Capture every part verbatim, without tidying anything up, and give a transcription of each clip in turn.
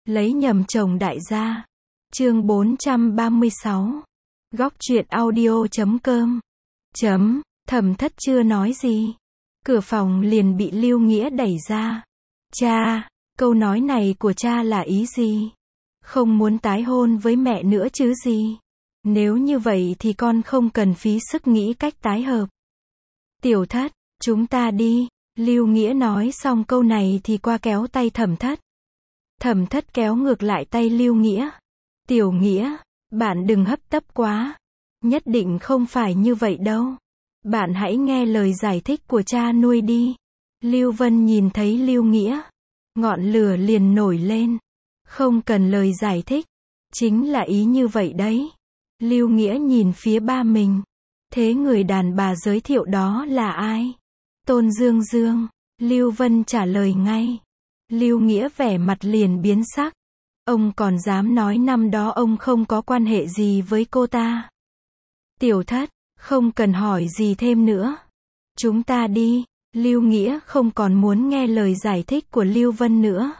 Lấy nhầm chồng đại gia. Chương bốn trăm ba mươi sáu. Góc truyện audio chấm com. Chấm, Thẩm Thất chưa nói gì. Cửa phòng liền bị Lưu Nghĩa đẩy ra. Cha, câu nói này của cha là ý gì? Không muốn tái hôn với mẹ nữa chứ gì? Nếu như vậy thì con không cần phí sức nghĩ cách tái hợp. Tiểu Thất, chúng ta đi. Lưu Nghĩa nói xong câu này thì qua kéo tay Thẩm Thất. Thẩm Thất kéo ngược lại tay Lưu Nghĩa. Tiểu Nghĩa, bạn đừng hấp tấp quá. Nhất định không phải như vậy đâu. Bạn hãy nghe lời giải thích của cha nuôi đi. Lưu Vân nhìn thấy Lưu Nghĩa. Ngọn lửa liền nổi lên. Không cần lời giải thích. Chính là ý như vậy đấy. Lưu Nghĩa nhìn phía ba mình. Thế người đàn bà giới thiệu đó là ai? Tôn Dương Dương. Lưu Vân trả lời ngay. Lưu Nghĩa vẻ mặt liền biến sắc. Ông còn dám nói năm đó ông không có quan hệ gì với cô ta. Tiểu Thất, không cần hỏi gì thêm nữa. Chúng ta đi. Lưu Nghĩa không còn muốn nghe lời giải thích của Lưu Vân nữa.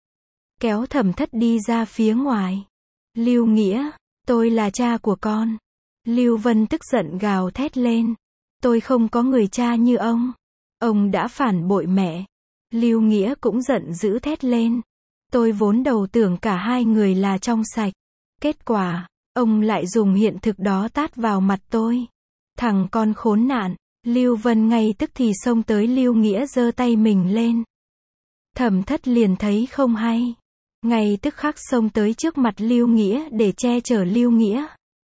Kéo Thẩm Thất đi ra phía ngoài. Lưu Nghĩa, tôi là cha của con. Lưu Vân tức giận gào thét lên. Tôi không có người cha như ông. Ông đã phản bội mẹ. Lưu Nghĩa cũng giận dữ thét lên. Tôi vốn đầu tưởng cả hai người là trong sạch. Kết quả, ông lại dùng hiện thực đó tát vào mặt tôi. Thằng con khốn nạn. Lưu Vân ngay tức thì xông tới Lưu Nghĩa giơ tay mình lên. Thẩm Thất liền thấy không hay. Ngay tức khắc xông tới trước mặt Lưu Nghĩa để che chở Lưu Nghĩa.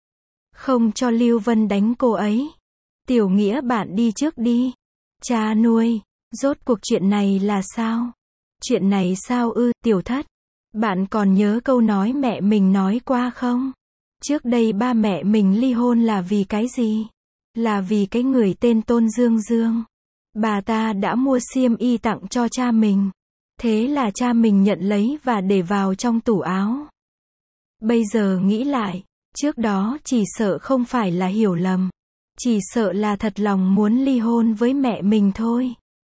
Không cho Lưu Vân đánh cô ấy. Tiểu Nghĩa bạn đi trước đi. Cha nuôi, rốt cuộc chuyện này là sao? Chuyện này sao ư, Tiểu Thất? Bạn còn nhớ câu nói mẹ mình nói qua không? Trước đây ba mẹ mình ly hôn là vì cái gì? Là vì cái người tên Tôn Dương Dương. Bà ta đã mua xiêm y tặng cho cha mình. Thế là cha mình nhận lấy và để vào trong tủ áo. Bây giờ nghĩ lại, trước đó chỉ sợ không phải là hiểu lầm. Chỉ sợ là thật lòng muốn ly hôn với mẹ mình thôi.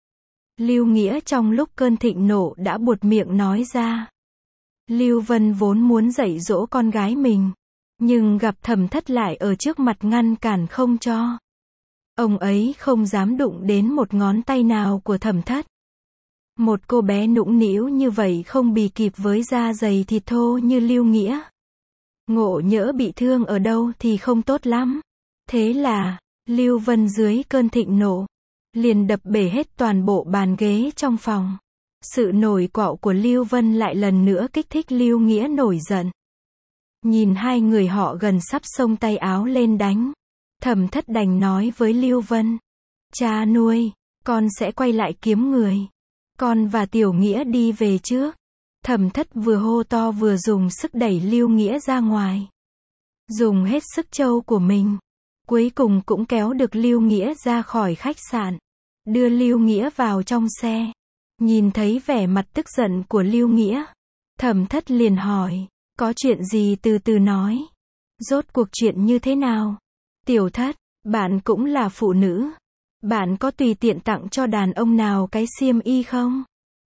Lưu Nghĩa trong lúc cơn thịnh nộ đã buột miệng nói ra. Lưu Vân vốn muốn dạy dỗ con gái mình. Nhưng gặp Thẩm Thất lại ở trước mặt ngăn cản không cho. Ông ấy không dám đụng đến một ngón tay nào của Thẩm Thất. Một cô bé nũng nĩu như vậy không bì kịp với da dày thịt thô như Lưu Nghĩa. Ngộ nhỡ bị thương ở đâu thì không tốt lắm. Thế là, Lưu Vân dưới cơn thịnh nộ, liền đập bể hết toàn bộ bàn ghế trong phòng. Sự nổi quạo của Lưu Vân lại lần nữa kích thích Lưu Nghĩa nổi giận. Nhìn hai người họ gần sắp xông tay áo lên đánh. Thẩm Thất đành nói với Lưu Vân. Cha nuôi, con sẽ quay lại kiếm người. Con và Tiểu Nghĩa đi về trước. Thẩm Thất vừa hô to vừa dùng sức đẩy Lưu Nghĩa ra ngoài. Dùng hết sức trâu của mình. Cuối cùng cũng kéo được Lưu Nghĩa ra khỏi khách sạn. Đưa Lưu Nghĩa vào trong xe. Nhìn thấy vẻ mặt tức giận của Lưu Nghĩa. Thẩm Thất liền hỏi. Có chuyện gì từ từ nói. Rốt cuộc chuyện như thế nào? Tiểu Thất, bạn cũng là phụ nữ. Bạn có tùy tiện tặng cho đàn ông nào cái xiêm y không?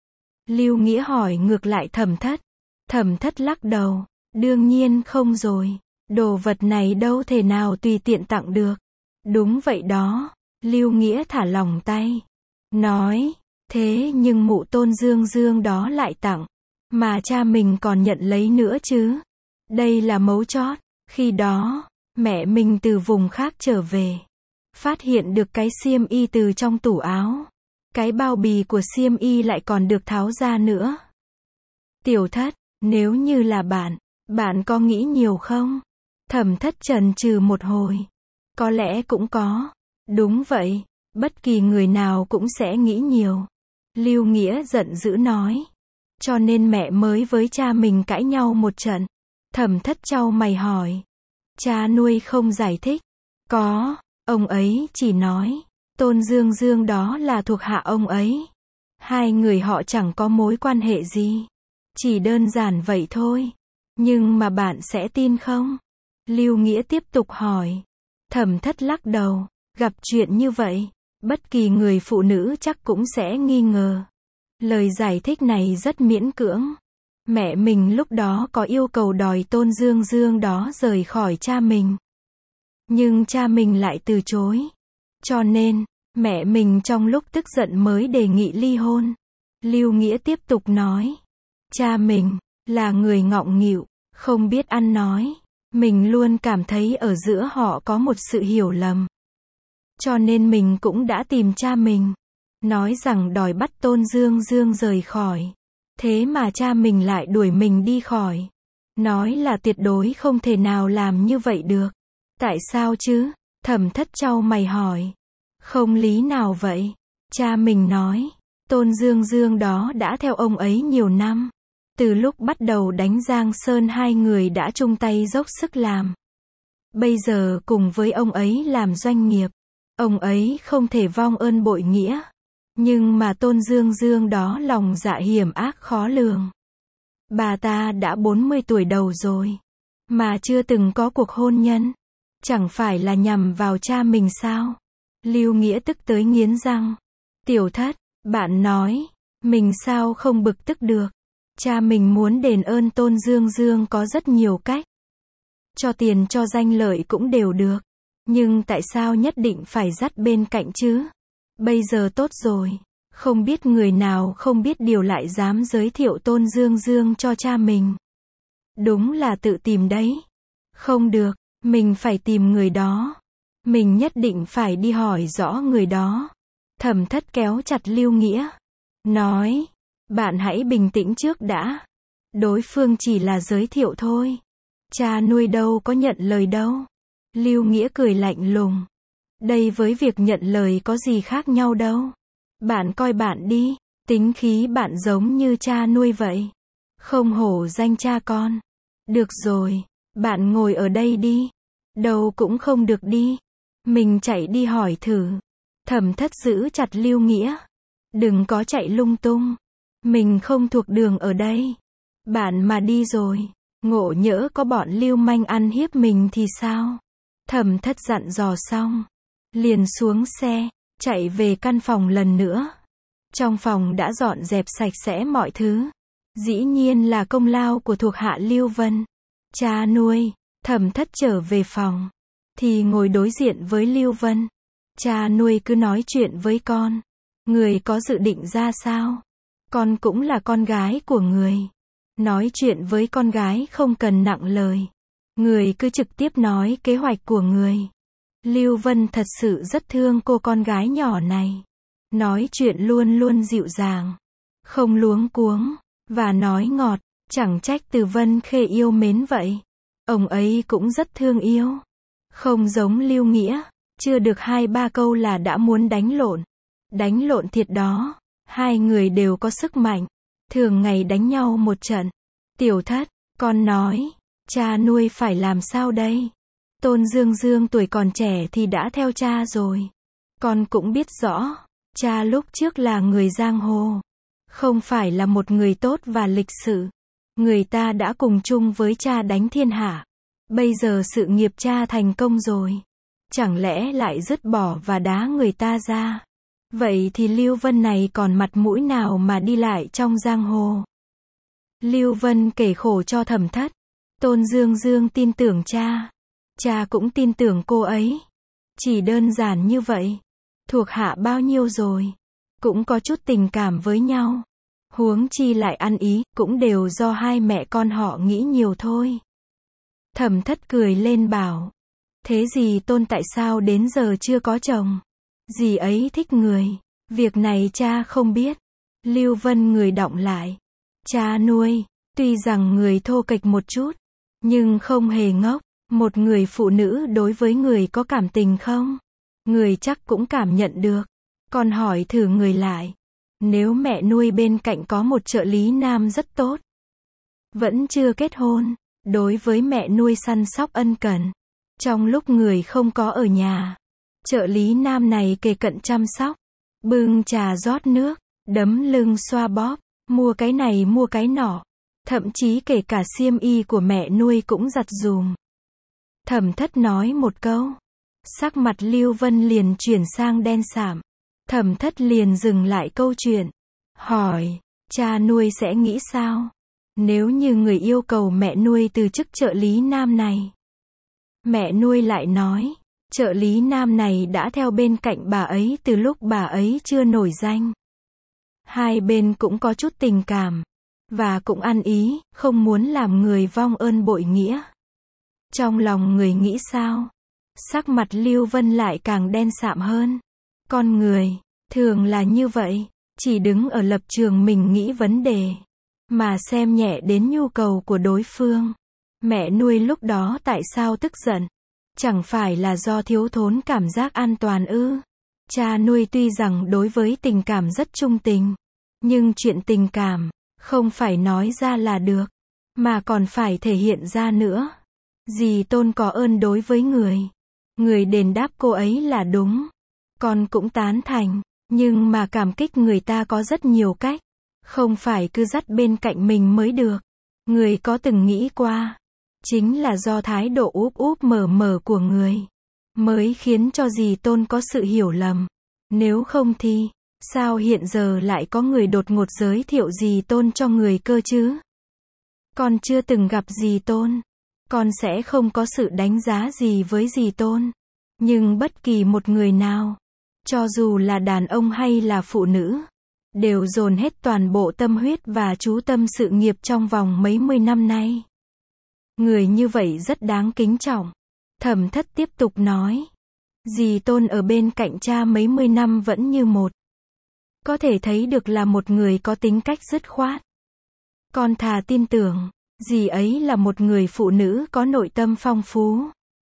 Lưu Nghĩa hỏi ngược lại Thẩm Thất. Thẩm Thất lắc đầu. Đương nhiên không rồi. Đồ vật này đâu thể nào tùy tiện tặng được. Đúng vậy đó. Lưu Nghĩa thả lỏng tay. Nói. Thế nhưng mụ Tôn Dương Dương đó lại tặng. Mà cha mình còn nhận lấy nữa chứ. Đây là mấu chốt. Khi đó, mẹ mình từ vùng khác trở về. Phát hiện được cái xiêm y từ trong tủ áo. Cái bao bì của xiêm y lại còn được tháo ra nữa. Tiểu Thất, nếu như là bạn, bạn có nghĩ nhiều không? Thẩm Thất chần chừ một hồi. Có lẽ cũng có. Đúng vậy, bất kỳ người nào cũng sẽ nghĩ nhiều. Lưu Nghĩa giận dữ nói. Cho nên mẹ mới với cha mình cãi nhau một trận. Thẩm Thất chau mày hỏi. Cha nuôi không giải thích. Có, ông ấy chỉ nói. Tôn Dương Dương đó là thuộc hạ ông ấy. Hai người họ chẳng có mối quan hệ gì. Chỉ đơn giản vậy thôi. Nhưng mà bạn sẽ tin không? Lưu Nghĩa tiếp tục hỏi. Thẩm Thất lắc đầu. Gặp chuyện như vậy, bất kỳ người phụ nữ chắc cũng sẽ nghi ngờ. Lời giải thích này rất miễn cưỡng. Mẹ mình lúc đó có yêu cầu đòi Tôn Dương Dương đó rời khỏi cha mình. Nhưng cha mình lại từ chối. Cho nên, mẹ mình trong lúc tức giận mới đề nghị ly hôn. Lưu Nghĩa tiếp tục nói. Cha mình, là người ngọng nghịu, không biết ăn nói. Mình luôn cảm thấy ở giữa họ có một sự hiểu lầm. Cho nên mình cũng đã tìm cha mình. Nói rằng đòi bắt Tôn Dương Dương rời khỏi. Thế mà cha mình lại đuổi mình đi khỏi. Nói là tuyệt đối không thể nào làm như vậy được. Tại sao chứ? Thẩm Thất chau mày hỏi. Không lý nào vậy? Cha mình nói. Tôn Dương Dương đó đã theo ông ấy nhiều năm. Từ lúc bắt đầu đánh Giang Sơn hai người đã chung tay dốc sức làm. Bây giờ cùng với ông ấy làm doanh nghiệp. Ông ấy không thể vong ơn bội nghĩa. Nhưng mà Tôn Dương Dương đó lòng dạ hiểm ác khó lường. Bà ta đã bốn mươi tuổi đầu rồi. Mà chưa từng có cuộc hôn nhân. Chẳng phải là nhằm vào cha mình sao? Lưu Nghĩa tức tới nghiến răng. Tiểu Thất, bạn nói. Mình sao không bực tức được. Cha mình muốn đền ơn Tôn Dương Dương có rất nhiều cách. Cho tiền cho danh lợi cũng đều được. Nhưng tại sao nhất định phải dắt bên cạnh chứ? Bây giờ tốt rồi. Không biết người nào không biết điều lại dám giới thiệu Tôn Dương Dương cho cha mình. Đúng là tự tìm đấy. Không được, mình phải tìm người đó. Mình nhất định phải đi hỏi rõ người đó. Thẩm Thất kéo chặt Lưu Nghĩa. Nói, bạn hãy bình tĩnh trước đã. Đối phương chỉ là giới thiệu thôi. Cha nuôi đâu có nhận lời đâu. Lưu Nghĩa cười lạnh lùng. Đây với việc nhận lời có gì khác nhau đâu. Bạn coi bạn đi, tính khí bạn giống như cha nuôi vậy. Không hổ danh cha con. Được rồi, bạn ngồi ở đây đi. Đâu cũng không được đi. Mình chạy đi hỏi thử. Thẩm Thất giữ chặt Lưu Nghĩa. Đừng có chạy lung tung. Mình không thuộc đường ở đây. Bạn mà đi rồi, ngộ nhỡ có bọn lưu manh ăn hiếp mình thì sao? Thẩm Thất dặn dò xong, liền xuống xe, chạy về căn phòng lần nữa. Trong phòng đã dọn dẹp sạch sẽ mọi thứ. Dĩ nhiên là công lao của thuộc hạ Lưu Vân. Cha nuôi, Thẩm Thất trở về phòng, thì ngồi đối diện với Lưu Vân. Cha nuôi cứ nói chuyện với con. Người có dự định ra sao? Con cũng là con gái của người. Nói chuyện với con gái không cần nặng lời. Người cứ trực tiếp nói kế hoạch của người. Lưu Vân thật sự rất thương cô con gái nhỏ này. Nói chuyện luôn luôn dịu dàng. Không luống cuống. Và nói ngọt. Chẳng trách Từ Vân Khê yêu mến vậy. Ông ấy cũng rất thương yêu. Không giống Lưu Nghĩa. Chưa được hai ba câu là đã muốn đánh lộn. Đánh lộn thiệt đó. Hai người đều có sức mạnh. Thường ngày đánh nhau một trận. Tiểu Thất, con nói. Cha nuôi phải làm sao đây? Tôn Dương Dương tuổi còn trẻ thì đã theo cha rồi. Con cũng biết rõ. Cha lúc trước là người giang hồ. Không phải là một người tốt và lịch sự. Người ta đã cùng chung với cha đánh thiên hạ. Bây giờ sự nghiệp cha thành công rồi. Chẳng lẽ lại dứt bỏ và đá người ta ra? Vậy thì Lưu Vân này còn mặt mũi nào mà đi lại trong giang hồ? Lưu Vân kể khổ cho Thẩm Thất. Tôn Dương Dương tin tưởng cha. Cha cũng tin tưởng cô ấy. Chỉ đơn giản như vậy. Thuộc hạ bao nhiêu rồi. Cũng có chút tình cảm với nhau. Huống chi lại ăn ý, cũng đều do hai mẹ con họ nghĩ nhiều thôi. Thẩm Thất cười lên bảo. Thế gì Tôn tại sao đến giờ chưa có chồng? Dì ấy thích người. Việc này cha không biết. Lưu Vân người đọng lại. Cha nuôi, tuy rằng người thô kệch một chút, nhưng không hề ngốc. Một người phụ nữ đối với người có cảm tình không? Người chắc cũng cảm nhận được. Con hỏi thử người lại. Nếu mẹ nuôi bên cạnh có một trợ lý nam rất tốt, vẫn chưa kết hôn, đối với mẹ nuôi săn sóc ân cần, trong lúc người không có ở nhà, trợ lý nam này kề cận chăm sóc, bưng trà rót nước, đấm lưng xoa bóp, mua cái này mua cái nọ, thậm chí kể cả xiêm y của mẹ nuôi cũng giặt giùm. Thẩm Thất nói một câu, sắc mặt Lưu Vân liền chuyển sang đen sạm. Thẩm Thất liền dừng lại câu chuyện, hỏi, cha nuôi sẽ nghĩ sao? Nếu như người yêu cầu mẹ nuôi từ chức trợ lý nam này. Mẹ nuôi lại nói, trợ lý nam này đã theo bên cạnh bà ấy từ lúc bà ấy chưa nổi danh. Hai bên cũng có chút tình cảm, và cũng ăn ý, không muốn làm người vong ơn bội nghĩa. Trong lòng người nghĩ sao? Sắc mặt Lưu Vân lại càng đen sạm hơn. Con người, thường là như vậy, chỉ đứng ở lập trường mình nghĩ vấn đề, mà xem nhẹ đến nhu cầu của đối phương. Mẹ nuôi lúc đó tại sao tức giận? Chẳng phải là do thiếu thốn cảm giác an toàn ư? Cha nuôi tuy rằng đối với tình cảm rất trung tình, nhưng chuyện tình cảm, không phải nói ra là được, mà còn phải thể hiện ra nữa. Dì Tôn có ơn đối với người. Người đền đáp cô ấy là đúng. Con cũng tán thành, nhưng mà cảm kích người ta có rất nhiều cách. Không phải cứ dắt bên cạnh mình mới được. Người có từng nghĩ qua, chính là do thái độ úp úp mở mở của người, mới khiến cho dì Tôn có sự hiểu lầm. Nếu không thì, sao hiện giờ lại có người đột ngột giới thiệu dì Tôn cho người cơ chứ? Con chưa từng gặp dì Tôn. Con sẽ không có sự đánh giá gì với dì Tôn. Nhưng bất kỳ một người nào, cho dù là đàn ông hay là phụ nữ, đều dồn hết toàn bộ tâm huyết và chú tâm sự nghiệp trong vòng mấy mươi năm nay. Người như vậy rất đáng kính trọng. Thẩm Thất tiếp tục nói. Dì Tôn ở bên cạnh cha mấy mươi năm vẫn như một. Có thể thấy được là một người có tính cách dứt khoát. Con thà tin tưởng, dì ấy là một người phụ nữ có nội tâm phong phú,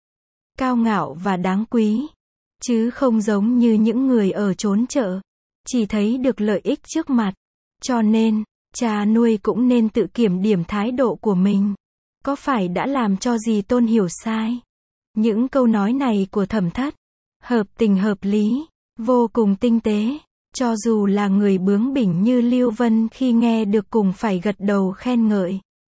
cao ngạo và đáng quý, chứ không giống như những người ở chốn chợ, chỉ thấy được lợi ích trước mặt. Cho nên, cha nuôi cũng nên tự kiểm điểm thái độ của mình. Có phải đã làm cho dì Tôn hiểu sai? Những câu nói này của Thẩm Thất, hợp tình hợp lý, vô cùng tinh tế. Cho dù là người bướng bỉnh như Lưu Vân khi nghe được cùng phải gật đầu khen ngợi.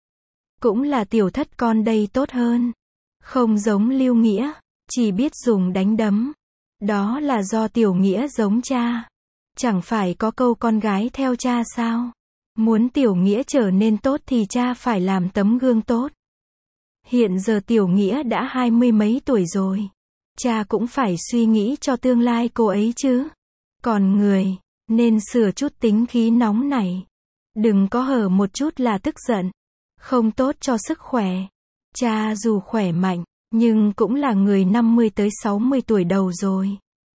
Cũng là tiểu thất con đây tốt hơn. Không giống Lưu Nghĩa, chỉ biết dùng đánh đấm. Đó là do tiểu Nghĩa giống cha. Chẳng phải có câu con gái theo cha sao? Muốn tiểu Nghĩa trở nên tốt thì cha phải làm tấm gương tốt. Hiện giờ tiểu Nghĩa đã hai mươi mấy tuổi rồi. Cha cũng phải suy nghĩ cho tương lai cô ấy chứ. Còn người, nên sửa chút tính khí nóng này. Đừng có hở một chút là tức giận. Không tốt cho sức khỏe. Cha dù khỏe mạnh, nhưng cũng là người năm mươi tới sáu mươi tuổi đầu rồi.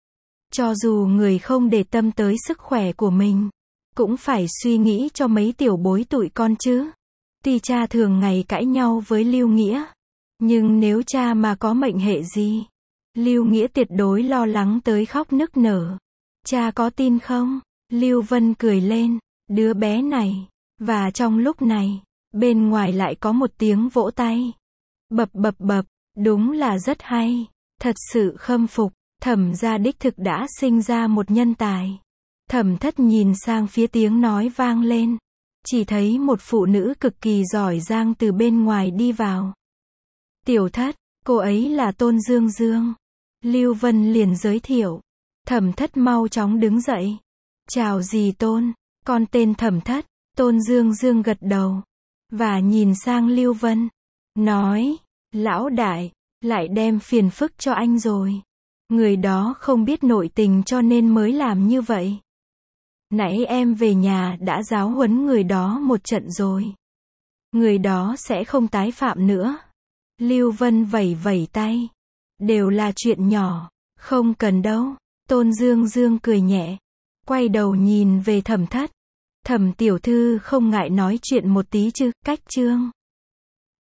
Cho dù người không để tâm tới sức khỏe của mình, cũng phải suy nghĩ cho mấy tiểu bối tụi con chứ. Tuy cha thường ngày cãi nhau với Lưu Nghĩa, nhưng nếu cha mà có mệnh hệ gì, Lưu Nghĩa tuyệt đối lo lắng tới khóc nức nở. Cha có tin không? Lưu Vân cười lên, đứa bé này. Và trong lúc này, bên ngoài lại có một tiếng vỗ tay. Bập bập bập, đúng là rất hay. Thật sự khâm phục, Thẩm gia đích thực đã sinh ra một nhân tài. Thẩm Thất nhìn sang phía tiếng nói vang lên. Chỉ thấy một phụ nữ cực kỳ giỏi giang từ bên ngoài đi vào. Tiểu Thất, cô ấy là Tôn Dương Dương. Lưu Vân liền giới thiệu. Thẩm Thất mau chóng đứng dậy. Chào dì Tôn, con tên Thẩm Thất. Tôn Dương Dương gật đầu, và nhìn sang Lưu Vân, nói, lão đại, lại đem phiền phức cho anh rồi. Người đó không biết nội tình cho nên mới làm như vậy. Nãy em về nhà đã giáo huấn người đó một trận rồi. Người đó sẽ không tái phạm nữa. Lưu Vân vẩy vẩy tay. Đều là chuyện nhỏ, không cần đâu. Tôn Dương Dương cười nhẹ, quay đầu nhìn về Thẩm Thất. Thẩm tiểu thư không ngại nói chuyện một tí chứ, cách chương.